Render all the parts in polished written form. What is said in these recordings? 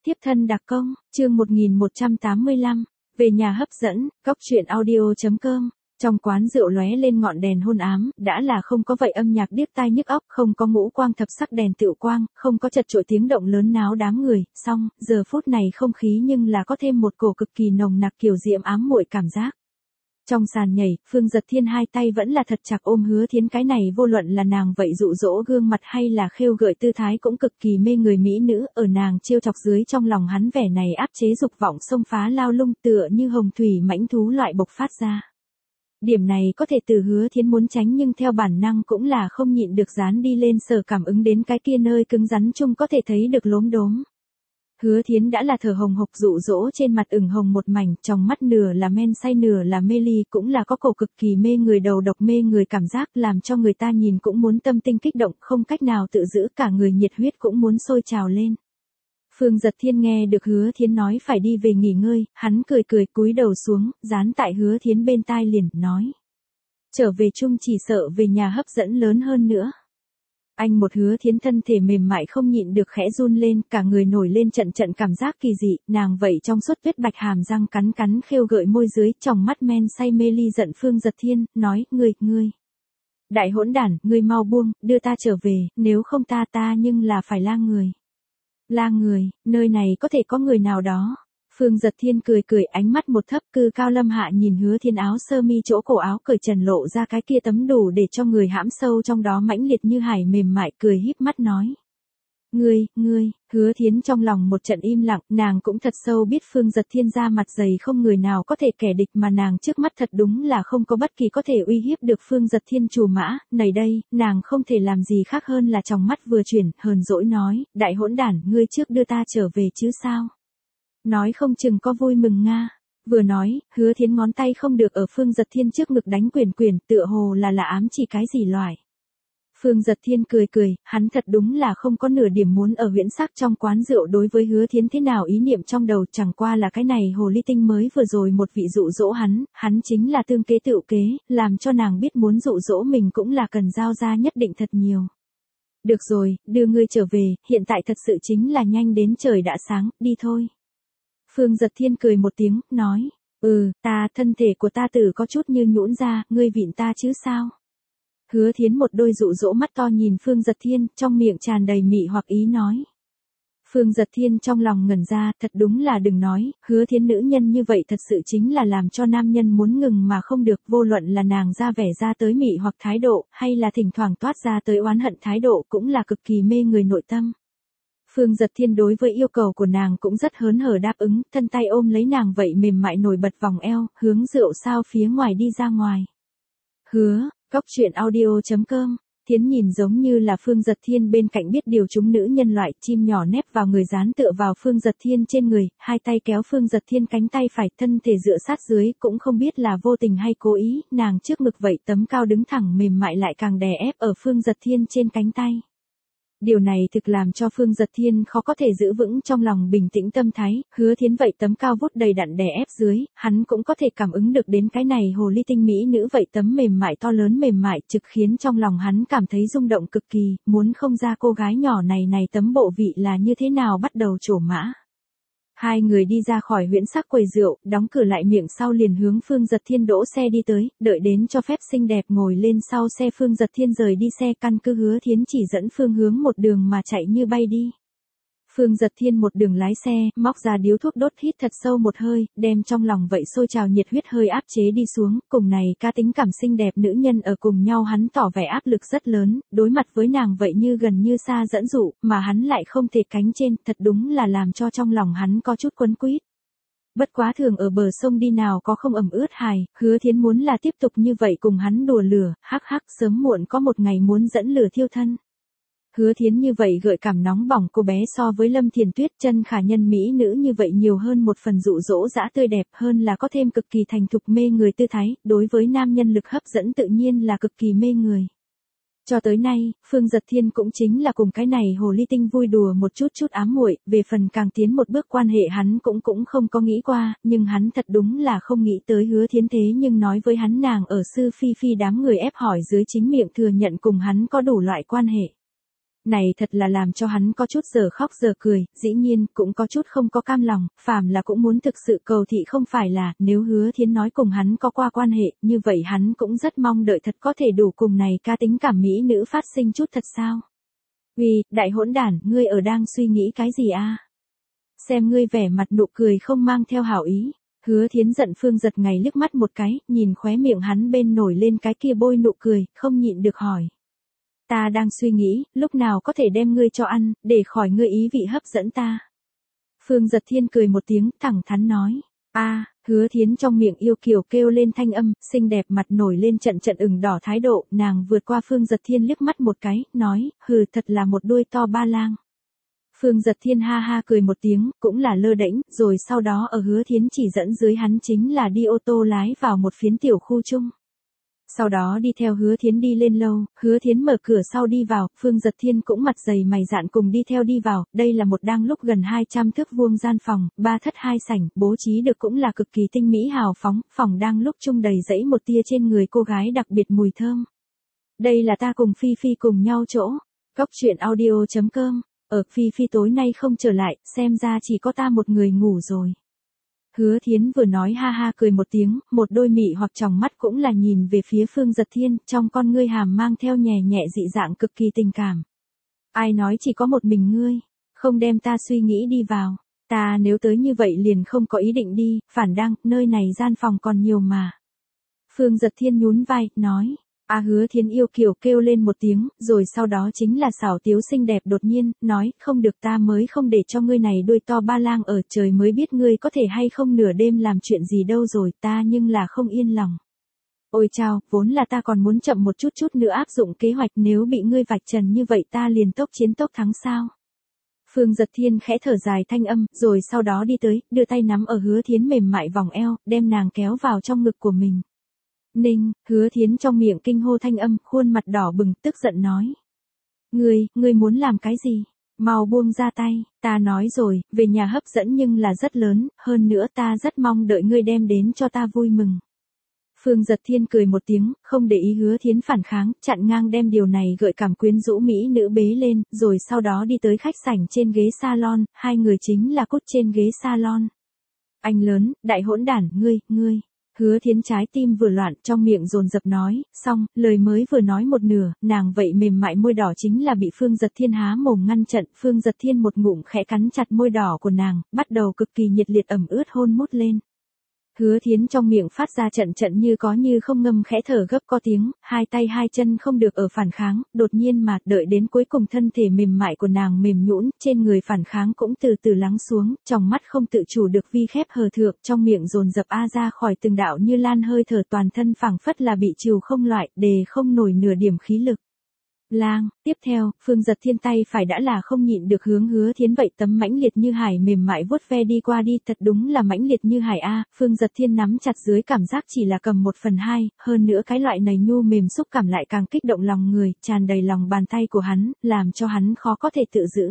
Tiếp thân đặc công, chương 1185, về nhà hấp dẫn, góc truyện audio.com. Trong quán rượu lóe lên ngọn đèn hôn ám, đã là không có vậy âm nhạc điếc tai nhức óc, không có ngũ quang thập sắc đèn tựu quang, không có chật chội tiếng động lớn náo đám người, xong, giờ phút này không khí nhưng là có thêm một cổ cực kỳ nồng nặc kiểu diễm ám muội cảm giác. Trong sàn nhảy, Phương Dật Thiên hai tay vẫn là thật chặt ôm Hứa Thiến, cái này vô luận là nàng vậy dụ dỗ gương mặt hay là khêu gợi tư thái cũng cực kỳ mê người mỹ nữ, ở nàng trêu chọc dưới trong lòng hắn vẻ này áp chế dục vọng xông phá lao lung tựa như hồng thủy mãnh thú loại bộc phát ra. Điểm này có thể từ Hứa Thiến muốn tránh nhưng theo bản năng cũng là không nhịn được dán đi lên sở cảm ứng đến cái kia nơi cứng rắn chung có thể thấy được lốm đốm. Hứa Thiến đã là thở hồng hộc dụ dỗ trên mặt ửng hồng một mảnh, trong mắt nửa là men say nửa là mê ly, cũng là có cổ cực kỳ mê người đầu độc mê người cảm giác làm cho người ta nhìn cũng muốn tâm tinh kích động, không cách nào tự giữ, cả người nhiệt huyết cũng muốn sôi trào lên. Phương Dật Thiên nghe được Hứa Thiến nói phải đi về nghỉ ngơi, hắn cười cười cúi đầu xuống, dán tại Hứa Thiến bên tai liền, nói. Trở về chung chỉ sợ về nhà hấp dẫn lớn hơn nữa. Anh một Hứa Thiến thân thể mềm mại không nhịn được khẽ run lên, cả người nổi lên trận trận cảm giác kỳ dị, nàng vậy trong suốt tuyết bạch hàm răng cắn cắn khêu gợi môi dưới, trong mắt men say mê ly giận Phương Dật Thiên, nói, ngươi. Đại hỗn đản, ngươi mau buông, đưa ta trở về, nếu không ta nhưng là phải la người. La người, nơi này có thể có người nào đó. Phương Dật Thiên cười cười, ánh mắt một thấp cư cao lâm hạ nhìn Hứa Thiến áo sơ mi chỗ cổ áo cởi trần lộ ra cái kia tấm đủ để cho người hãm sâu trong đó mãnh liệt như hải mềm mại, cười híp mắt nói. Ngươi, Hứa Thiến trong lòng một trận im lặng, nàng cũng thật sâu biết Phương Dật Thiên ra mặt dày không người nào có thể kẻ địch mà nàng trước mắt thật đúng là không có bất kỳ có thể uy hiếp được Phương Dật Thiên trù mã, này đây, nàng không thể làm gì khác hơn là trong mắt vừa chuyển, hờn dỗi nói, đại hỗn đản, ngươi trước đưa ta trở về chứ sao? Nói không chừng có vui mừng nga. Vừa nói, Hứa Thiến ngón tay không được ở Phương Dật Thiên trước ngực đánh quyền, tựa hồ là ám chỉ cái gì loại. Phương Dật Thiên cười, hắn thật đúng là không có nửa điểm muốn ở huyễn sắc trong quán rượu đối với Hứa Thiến thế nào ý niệm trong đầu, chẳng qua là cái này hồ ly tinh mới vừa rồi một vị dụ dỗ hắn chính là tương kế tựu kế, làm cho nàng biết muốn dụ dỗ mình cũng là cần giao ra nhất định thật nhiều. Được rồi, đưa ngươi trở về, hiện tại thật sự chính là nhanh đến trời đã sáng, đi thôi. Phương Dật Thiên cười một tiếng, nói, thân thể của ta tử có chút như nhũn ra, ngươi vịn ta chứ sao? Hứa Thiến một đôi dụ dỗ mắt to nhìn Phương Dật Thiên, trong miệng tràn đầy mị hoặc ý nói. Phương Dật Thiên trong lòng ngẩn ra, thật đúng là đừng nói, Hứa Thiến nữ nhân như vậy thật sự chính là làm cho nam nhân muốn ngừng mà không được, vô luận là nàng ra vẻ ra tới mị hoặc thái độ, hay là thỉnh thoảng toát ra tới oán hận thái độ cũng là cực kỳ mê người nội tâm. Phương Dật Thiên đối với yêu cầu của nàng cũng rất hớn hở đáp ứng, thân tay ôm lấy nàng vậy mềm mại nổi bật vòng eo, hướng rượu sao phía ngoài đi ra ngoài. Hứa, góc truyện audio.com. Thiến nhìn giống như là Phương Dật Thiên bên cạnh biết điều chúng nữ nhân loại, chim nhỏ nép vào người dán tựa vào Phương Dật Thiên trên người, hai tay kéo Phương Dật Thiên cánh tay phải, thân thể dựa sát dưới, cũng không biết là vô tình hay cố ý, nàng trước ngực vậy tấm cao đứng thẳng mềm mại lại càng đè ép ở Phương Dật Thiên trên cánh tay. Điều này thực làm cho Phương Dật Thiên khó có thể giữ vững trong lòng bình tĩnh tâm thái, Hứa Thiến vậy tấm cao vút đầy đặn đè ép dưới, hắn cũng có thể cảm ứng được đến cái này hồ ly tinh mỹ nữ vậy tấm mềm mại to lớn mềm mại trực khiến trong lòng hắn cảm thấy rung động cực kỳ, muốn không ra cô gái nhỏ này tấm bộ vị là như thế nào bắt đầu trổ mã. Hai người đi ra khỏi huyễn sắc quầy rượu, đóng cửa lại miệng sau liền hướng Phương Dật Thiên đỗ xe đi tới, đợi đến cho phép xinh đẹp ngồi lên sau xe Phương Dật Thiên rời đi xe, căn cứ Hứa Thiến chỉ dẫn phương hướng một đường mà chạy như bay đi. Phương Dật Thiên một đường lái xe, móc ra điếu thuốc đốt hít thật sâu một hơi, đem trong lòng vậy sôi trào nhiệt huyết hơi áp chế đi xuống, cùng này ca tính cảm xinh đẹp nữ nhân ở cùng nhau hắn tỏ vẻ áp lực rất lớn, đối mặt với nàng vậy như gần như xa dẫn dụ, mà hắn lại không thể cánh trên, thật đúng là làm cho trong lòng hắn có chút quấn quýt. Bất quá thường ở bờ sông đi nào có không ẩm ướt hài, Hứa Thiến muốn là tiếp tục như vậy cùng hắn đùa lửa, hắc sớm muộn có một ngày muốn dẫn lửa thiêu thân. Hứa Thiến như vậy gợi cảm nóng bỏng cô bé so với Lâm Thiền Tuyết chân khả nhân mỹ nữ như vậy nhiều hơn một phần dụ dỗ dã tươi đẹp hơn là có thêm cực kỳ thành thục mê người tư thái, đối với nam nhân lực hấp dẫn tự nhiên là cực kỳ mê người. Cho tới nay, Phương Dật Thiên cũng chính là cùng cái này hồ ly tinh vui đùa một chút ám muội, về phần càng tiến một bước quan hệ hắn cũng không có nghĩ qua, nhưng hắn thật đúng là không nghĩ tới Hứa Thiến thế nhưng nói với hắn nàng ở sư phi đám người ép hỏi dưới chính miệng thừa nhận cùng hắn có đủ loại quan hệ. Này thật là làm cho hắn có chút giờ khóc giờ cười, dĩ nhiên cũng có chút không có cam lòng, phàm là cũng muốn thực sự cầu thị không phải là, nếu Hứa Thiến nói cùng hắn có qua quan hệ, như vậy hắn cũng rất mong đợi thật có thể đủ cùng này ca tính cảm mỹ nữ phát sinh chút thật sao. Uy, đại hỗn đản, ngươi ở đang suy nghĩ cái gì a? Xem ngươi vẻ mặt nụ cười không mang theo hảo ý. Hứa Thiến giận Phương Giật Ngày liếc mắt một cái, nhìn khóe miệng hắn bên nổi lên cái kia bôi nụ cười, không nhịn được hỏi. Ta đang suy nghĩ, lúc nào có thể đem ngươi cho ăn, để khỏi ngươi ý vị hấp dẫn ta. Phương Giật Thiên cười một tiếng, thẳng thắn nói. Hứa Thiến trong miệng yêu kiều kêu lên thanh âm, xinh đẹp mặt nổi lên trận trận ửng đỏ thái độ, nàng vượt qua Phương Giật Thiên liếc mắt một cái, nói, hừ thật là một đuôi to ba lang. Phương Giật Thiên ha ha cười một tiếng, cũng là lơ đễnh, rồi sau đó ở Hứa Thiến chỉ dẫn dưới hắn chính là đi ô tô lái vào một phiến tiểu khu chung. Sau đó đi theo Hứa Thiến đi lên lâu, Hứa Thiến mở cửa sau đi vào, Phương Giật Thiên cũng mặt dày mày dạn cùng đi theo đi vào, đây là một đang lúc gần 200 thước vuông gian phòng, 3 thất 2 sảnh, bố trí được cũng là cực kỳ tinh mỹ hào phóng, phòng đang lúc chung đầy dẫy một tia trên người cô gái đặc biệt mùi thơm. Đây là ta cùng Phi Phi cùng nhau chỗ, Cóc Truyện Audio.com, ở Phi Phi tối nay không trở lại, xem ra chỉ có ta một người ngủ rồi. Hứa Thiến vừa nói ha ha cười một tiếng, một đôi mị hoặc tròng mắt cũng là nhìn về phía Phương Giật Thiên, trong con ngươi hàm mang theo nhẹ nhẹ dị dạng cực kỳ tình cảm. Ai nói chỉ có một mình ngươi, không đem ta suy nghĩ đi vào, ta nếu tới như vậy liền không có ý định đi, phản đang, nơi này gian phòng còn nhiều mà. Phương Giật Thiên nhún vai, nói. Hứa Thiến yêu kiều kêu lên một tiếng, rồi sau đó chính là xảo tiếu xinh đẹp đột nhiên, nói, không được ta mới không để cho ngươi này đuôi to ba lang ở trời mới biết ngươi có thể hay không nửa đêm làm chuyện gì đâu rồi, ta nhưng là không yên lòng. Ôi chao, vốn là ta còn muốn chậm một chút nữa áp dụng kế hoạch nếu bị ngươi vạch trần như vậy ta liền tốc chiến tốc thắng sao. Phương Giật Thiên khẽ thở dài thanh âm, rồi sau đó đi tới, đưa tay nắm ở Hứa Thiến mềm mại vòng eo, đem nàng kéo vào trong ngực của mình. Ninh, Hứa Thiến trong miệng kinh hô thanh âm, khuôn mặt đỏ bừng, tức giận nói. Ngươi muốn làm cái gì? Mau buông ra tay, ta nói rồi, về nhà hấp dẫn nhưng là rất lớn, hơn nữa ta rất mong đợi ngươi đem đến cho ta vui mừng. Phương Giật Thiên cười một tiếng, không để ý Hứa Thiến phản kháng, chặn ngang đem điều này gợi cảm quyến rũ mỹ nữ bế lên, rồi sau đó đi tới khách sảnh trên ghế salon, hai người chính là cút trên ghế salon. Anh lớn, đại hỗn đản, ngươi. Hứa Thiến trái tim vừa loạn, trong miệng dồn dập nói, xong, lời mới vừa nói một nửa, nàng vậy mềm mại môi đỏ chính là bị Phương Giật Thiên há mồm ngăn chặn, Phương Giật Thiên một ngụm khẽ cắn chặt môi đỏ của nàng, bắt đầu cực kỳ nhiệt liệt ẩm ướt hôn mút lên. Hứa Thiến trong miệng phát ra trận như có như không ngâm khẽ thở gấp có tiếng, hai tay hai chân không được ở phản kháng, đột nhiên mà đợi đến cuối cùng thân thể mềm mại của nàng mềm nhũn, trên người phản kháng cũng từ từ lắng xuống, trong mắt không tự chủ được vi khép hờ thượng, trong miệng dồn dập ra khỏi từng đạo như lan hơi thở toàn thân phảng phất là bị trìu không loại, đề không nổi nửa điểm khí lực. Tiếp theo, Phương Giật Thiên tay phải đã là không nhịn được hướng Hứa Thiến vậy tấm mãnh liệt như hải mềm mại vuốt ve đi qua đi, thật đúng là mãnh liệt như hải Phương Giật Thiên nắm chặt dưới cảm giác chỉ là cầm 1/2, hơn nữa cái loại này nhu mềm xúc cảm lại càng kích động lòng người, tràn đầy lòng bàn tay của hắn, làm cho hắn khó có thể tự giữ.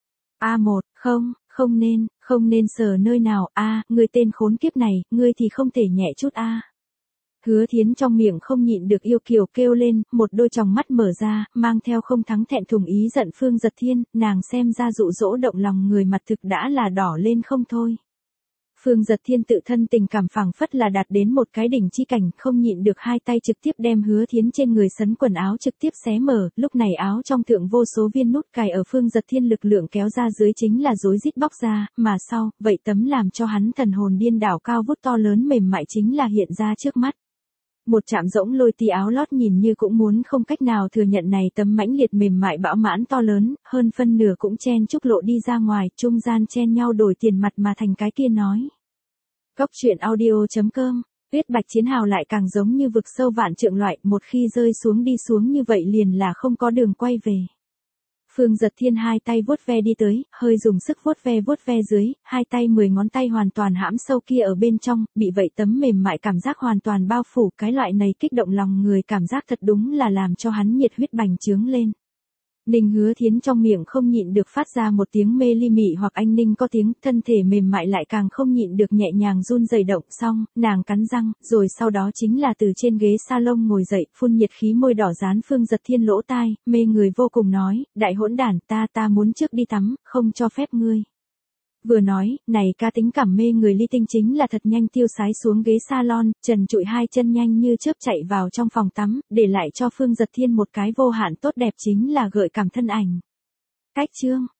Không nên sờ nơi nào, ngươi tên khốn kiếp này, ngươi thì không thể nhẹ chút Hứa Thiến trong miệng không nhịn được yêu kiều kêu lên, một đôi tròng mắt mở ra, mang theo không thắng thẹn thùng ý giận Phương Giật Thiên, nàng xem ra dụ dỗ động lòng người mặt thực đã là đỏ lên không thôi. Phương Giật Thiên tự thân tình cảm phảng phất là đạt đến một cái đỉnh chi cảnh, không nhịn được hai tay trực tiếp đem Hứa Thiến trên người sấn quần áo trực tiếp xé mở, lúc này áo trong thượng vô số viên nút cài ở Phương Giật Thiên lực lượng kéo ra dưới chính là rối rít bóc ra, mà sau, vậy tấm làm cho hắn thần hồn điên đảo cao vút to lớn mềm mại chính là hiện ra trước mắt. Một chạm rỗng lôi ti áo lót nhìn như cũng muốn không cách nào thừa nhận này tấm mãnh liệt mềm mại bão mãn to lớn, hơn phân nửa cũng chen chúc lộ đi ra ngoài, trung gian chen nhau đổi tiền mặt mà thành cái kia nói. Cóc Truyện Audio.com, Tuyết Bạch Chiến Hào lại càng giống như vực sâu vạn trượng loại, một khi rơi xuống đi xuống như vậy liền là không có đường quay về. Phương Giật Thiên hai tay vuốt ve đi tới, hơi dùng sức vuốt ve dưới, hai tay 10 ngón tay hoàn toàn hãm sâu kia ở bên trong, bị vậy tấm mềm mại cảm giác hoàn toàn bao phủ, cái loại này kích động lòng người cảm giác thật đúng là làm cho hắn nhiệt huyết bành trướng lên. Ninh Hứa Thiến trong miệng không nhịn được phát ra một tiếng mê ly mị hoặc anh Ninh có tiếng, thân thể mềm mại lại càng không nhịn được nhẹ nhàng run rẩy động, xong, nàng cắn răng, rồi sau đó chính là từ trên ghế salon ngồi dậy, phun nhiệt khí môi đỏ dán Phương Giật Thiên lỗ tai, mê người vô cùng nói, đại hỗn đản, ta muốn trước đi tắm, không cho phép ngươi. Vừa nói, này cá tính cảm mê người ly tinh chính là thật nhanh tiêu sái xuống ghế salon, trần trụi hai chân nhanh như chớp chạy vào trong phòng tắm, để lại cho Phương Giật Thiên một cái vô hạn tốt đẹp chính là gợi cảm thân ảnh. Cách chương